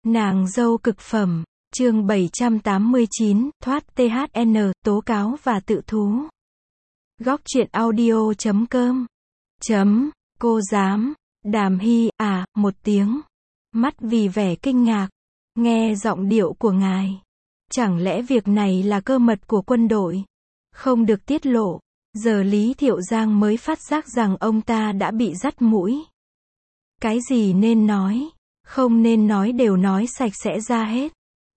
Nàng dâu cực phẩm, chương 789, thoát THN, tố cáo và tự thú. Góc truyện audio.com. Cô dám, Đàm Hy, một tiếng. Mắt vì vẻ kinh ngạc. Nghe giọng điệu của ngài. Chẳng lẽ việc này là cơ mật của quân đội? Không được tiết lộ. Giờ Lý Thiệu Giang mới phát giác rằng ông ta đã bị dắt mũi. Cái gì nên nói, không nên nói đều nói sạch sẽ ra hết.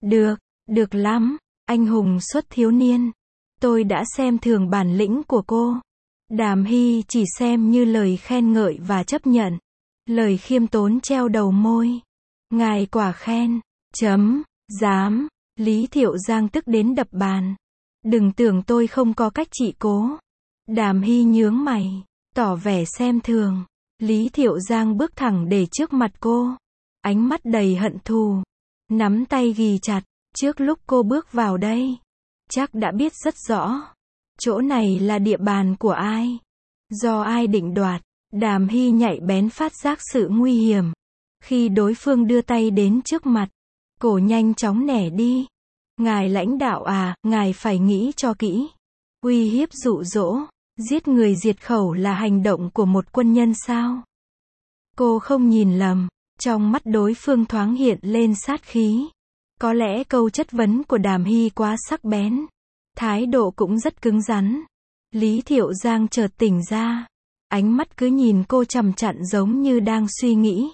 Được lắm, anh hùng xuất thiếu niên. Tôi đã xem thường bản lĩnh của cô. Đàm Hy chỉ xem như lời khen ngợi và chấp nhận. Lời khiêm tốn treo đầu môi. Ngài quả khen. Dám. Lý Thiệu Giang tức đến đập bàn. Đừng tưởng tôi không có cách trị cố. Đàm Hy nhướng mày, tỏ vẻ xem thường. Lý Thiệu Giang bước thẳng để trước mặt cô. Ánh mắt đầy hận thù. Nắm tay ghì chặt. Trước lúc cô bước vào đây, chắc đã biết rất rõ. Chỗ này là địa bàn của ai? Do ai định đoạt? Đàm Hy nhạy bén phát giác sự nguy hiểm. Khi đối phương đưa tay đến trước mặt, cổ nhanh chóng nẻ đi. Ngài lãnh đạo ngài phải nghĩ cho kỹ. Uy hiếp dụ dỗ, giết người diệt khẩu là hành động của một quân nhân sao? Cô không nhìn lầm, trong mắt đối phương thoáng hiện lên sát khí. Có lẽ câu chất vấn của Đàm Hy quá sắc bén. Thái độ cũng rất cứng rắn. Lý Thiệu Giang chợt tỉnh ra. Ánh mắt cứ nhìn cô chằm chằm giống như đang suy nghĩ.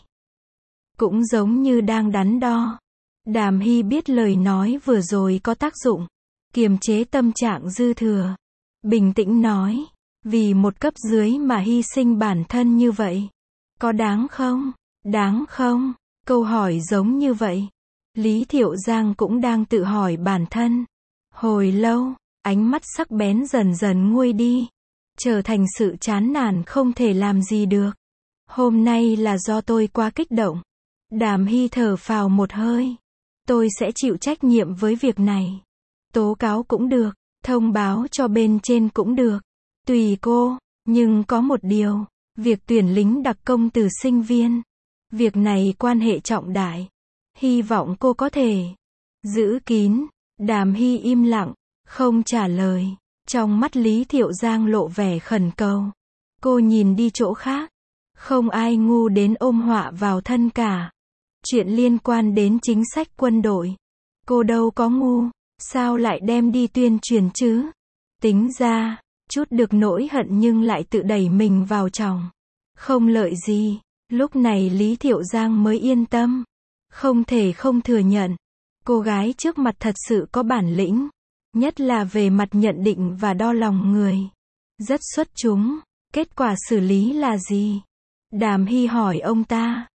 Cũng giống như đang đắn đo. Đàm Hy biết lời nói vừa rồi có tác dụng. Kiềm chế tâm trạng dư thừa. Bình tĩnh nói. Vì một cấp dưới mà hy sinh bản thân như vậy. Có đáng không? Đáng không? Câu hỏi giống như vậy. Lý Thiệu Giang cũng đang tự hỏi bản thân. Hồi lâu, ánh mắt sắc bén dần dần nguôi đi. Trở thành sự chán nản không thể làm gì được. Hôm nay là do tôi quá kích động. Đàm Hy thở phào một hơi. Tôi sẽ chịu trách nhiệm với việc này. Tố cáo cũng được, thông báo cho bên trên cũng được. Tùy cô, nhưng có một điều. Việc tuyển lính đặc công từ sinh viên. Việc này quan hệ trọng đại. Hy vọng cô có thể giữ kín. Đàm Hy im lặng, không trả lời. Trong mắt Lý Thiệu Giang lộ vẻ khẩn cầu. Cô nhìn đi chỗ khác. Không ai ngu đến ôm họa vào thân cả. Chuyện liên quan đến chính sách quân đội. Cô đâu có ngu, sao lại đem đi tuyên truyền chứ? Tính ra, chút được nỗi hận nhưng lại tự đẩy mình vào chòng. Không lợi gì. Lúc này Lý Thiệu Giang mới yên tâm. Không thể không thừa nhận. Cô gái trước mặt thật sự có bản lĩnh. Nhất là về mặt nhận định và đo lòng người. Rất xuất chúng. Kết quả xử lý là gì? Đàm Hy hỏi ông ta.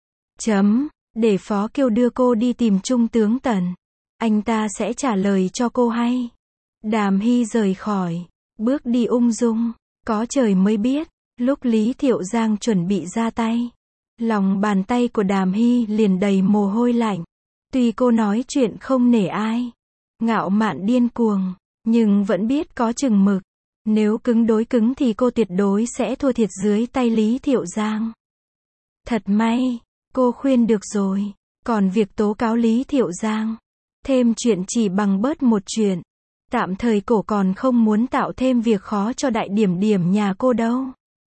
Để Phó Kiều đưa cô đi tìm Trung tướng Tần. Anh ta sẽ trả lời cho cô hay. Đàm Hy rời khỏi. Bước đi ung dung. Có trời mới biết. Lúc Lý Thiệu Giang chuẩn bị ra tay. Lòng bàn tay của Đàm Hy liền đầy mồ hôi lạnh. Tuy cô nói chuyện không nể ai. Ngạo mạn điên cuồng. Nhưng vẫn biết có chừng mực. Nếu cứng đối cứng thì cô tuyệt đối sẽ thua thiệt dưới tay Lý Thiệu Giang. Thật may. Cô khuyên được rồi. Còn việc tố cáo Lý Thiệu Giang. Thêm chuyện chỉ bằng bớt một chuyện. Tạm thời cổ còn không muốn tạo thêm việc khó cho đại điểm điểm nhà cô đâu.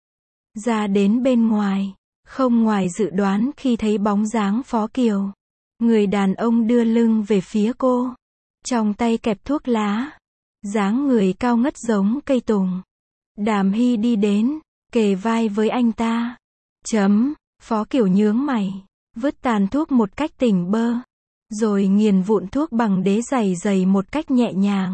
Ra đến bên ngoài. Không ngoài dự đoán khi thấy bóng dáng Phó Kiều. Người đàn ông đưa lưng về phía cô. Trong tay kẹp thuốc lá. Dáng người cao ngất giống cây tùng. Đàm Hy đi đến. Kề vai với anh ta. Phó Kiều nhướng mày. Vứt tàn thuốc một cách tỉnh bơ. Rồi nghiền vụn thuốc bằng đế dày một cách nhẹ nhàng.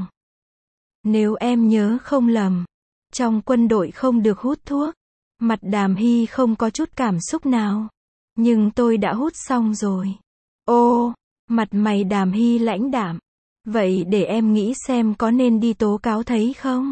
Nếu em nhớ không lầm. Trong quân đội không được hút thuốc. Mặt Đàm Hy không có chút cảm xúc nào. Nhưng tôi đã hút xong rồi. Ô, mặt mày Đàm Hy lãnh đạm. Vậy để em nghĩ xem có nên đi tố cáo thấy không?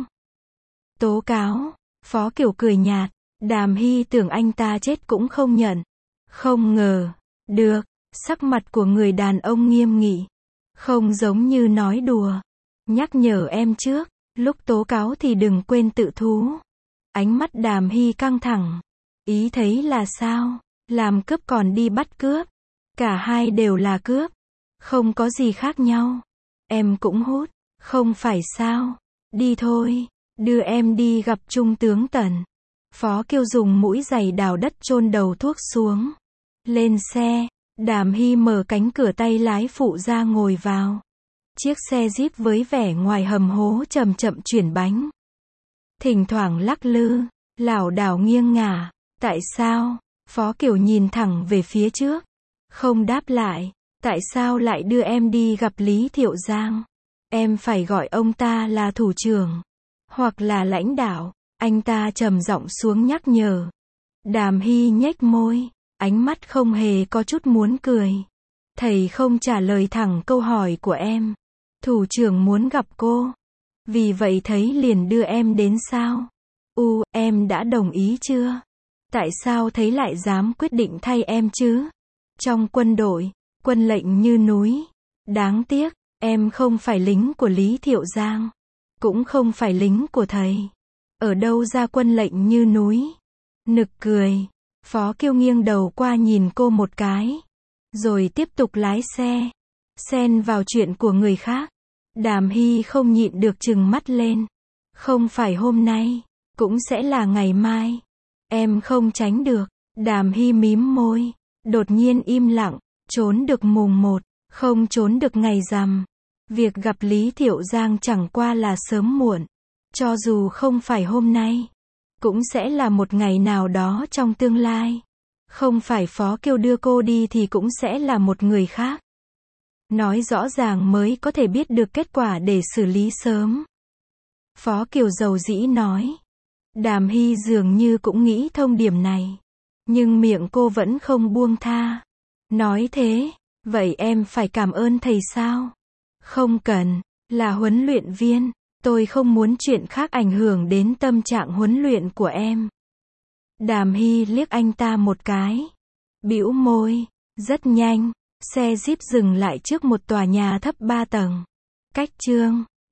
Tố cáo? Phó Kiều cười nhạt. Đàm Hy tưởng anh ta chết cũng không nhận. Không ngờ. Được. Sắc mặt của người đàn ông nghiêm nghị. Không giống như nói đùa. Nhắc nhở em trước. Lúc tố cáo thì đừng quên tự thú. Ánh mắt Đàm Hy căng thẳng. Ý thấy là sao? Làm cướp còn đi bắt cướp. Cả hai đều là cướp. Không có gì khác nhau. Em cũng hút. Không phải sao? Đi thôi. Đưa em đi gặp Trung tướng Tần. Phó Kiều dùng mũi giày đào đất chôn đầu thuốc xuống. Lên xe. Đàm Hy mở cánh cửa tay lái phụ ra ngồi vào. Chiếc xe Jeep với vẻ ngoài hầm hố chậm chậm chuyển bánh. Thỉnh thoảng lắc lư, lảo đảo nghiêng ngả. Tại sao? Phó Kiều nhìn thẳng về phía trước. Không đáp lại. Tại sao lại đưa em đi gặp Lý Thiệu Giang? Em phải gọi ông ta là thủ trưởng. Hoặc là lãnh đạo. Anh ta trầm giọng xuống nhắc nhở. Đàm Hy nhếch môi. Ánh mắt không hề có chút muốn cười. Thầy không trả lời thẳng câu hỏi của em. Thủ trưởng muốn gặp cô. Vì vậy thấy liền đưa em đến sao? Em đã đồng ý chưa? Tại sao thấy lại dám quyết định thay em chứ? Trong quân đội, quân lệnh như núi. Đáng tiếc, em không phải lính của Lý Thiệu Giang. Cũng không phải lính của thầy. Ở đâu ra quân lệnh như núi? Nực cười. Phó Kiều nghiêng đầu qua nhìn cô một cái. Rồi tiếp tục lái xe. Xen vào chuyện của người khác. Đàm Hy không nhịn được trừng mắt lên. Không phải hôm nay. Cũng sẽ là ngày mai. Em không tránh được. Đàm Hy mím môi. Đột nhiên im lặng. Trốn được mùng 1. Không trốn được ngày rằm. Việc gặp Lý Thiệu Giang chẳng qua là sớm muộn. Cho dù không phải hôm nay. Cũng sẽ là một ngày nào đó trong tương lai. Không phải Phó Kiều đưa cô đi thì cũng sẽ là một người khác. Nói rõ ràng mới có thể biết được kết quả để xử lý sớm. Phó Kiều dầu dĩ nói. Đàm Hy dường như cũng nghĩ thông điểm này. Nhưng miệng cô vẫn không buông tha. Nói thế, vậy em phải cảm ơn thầy sao? Không cần, là huấn luyện viên. Tôi không muốn chuyện khác ảnh hưởng đến tâm trạng huấn luyện của em. Đàm Hy liếc anh ta một cái. Bĩu môi. Rất nhanh, xe Jeep dừng lại trước một tòa nhà thấp 3 tầng. Cách Chương